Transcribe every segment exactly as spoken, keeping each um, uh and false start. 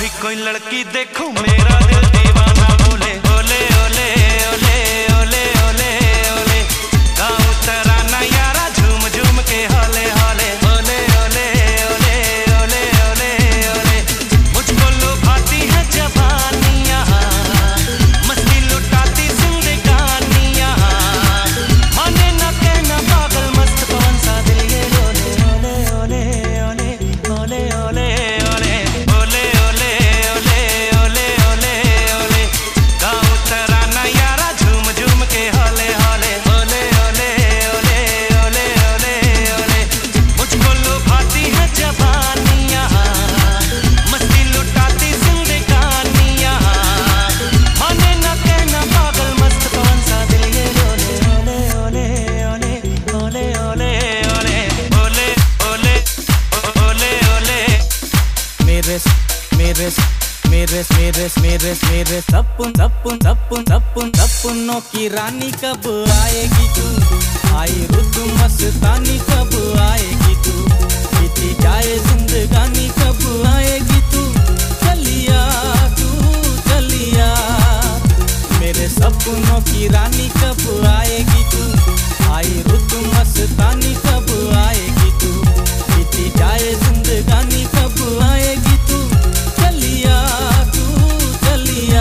कभी कोई लड़की देखूं मेरा दिल दीवाना बोले ओले ओले ओले ओले ओले ओले गाँव तराना यारा झूम झूम के होले होले ओले ओले ओले ओले ओले ओले मुझको लुभाती है जवानियाँ मस्ती लुटाती जिंदगानियाँ माने ना कहना पागल मस्त कौन सा दिल ये ओले ओले ओले ओले ओले ओले ओले ओले ओले ओले ओले ओले गाँव तराना यारा झूम झूम के होले होले ओले ओले ओले ओले ओले ओले मुझको लुभाती है जवानियाँ मस्ती लुटाती जिंदगानियाँ माने ना कहना पागल मस्त कौन सा दिल ये ओले ओले ओले ओले ओले ओले ओले ओले ओले ओले मेरे मेरे मेरे मेरे मेरे मेरे सपन सपन सपन सपन सपनों की रानी कब आएगी तू आई रुत मस्तानी कब आएगी तू बीती जाए जिंदगानी कब आएगी तू चलिया तू चलिया मेरे सपनों की रानी कब आएगी तू आई रुत मस्तानी कब आएगी तू बीती जाए जिंदगानी कब आएगी तू चलिया तू चलिया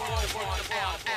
boy, boy, boy, boy.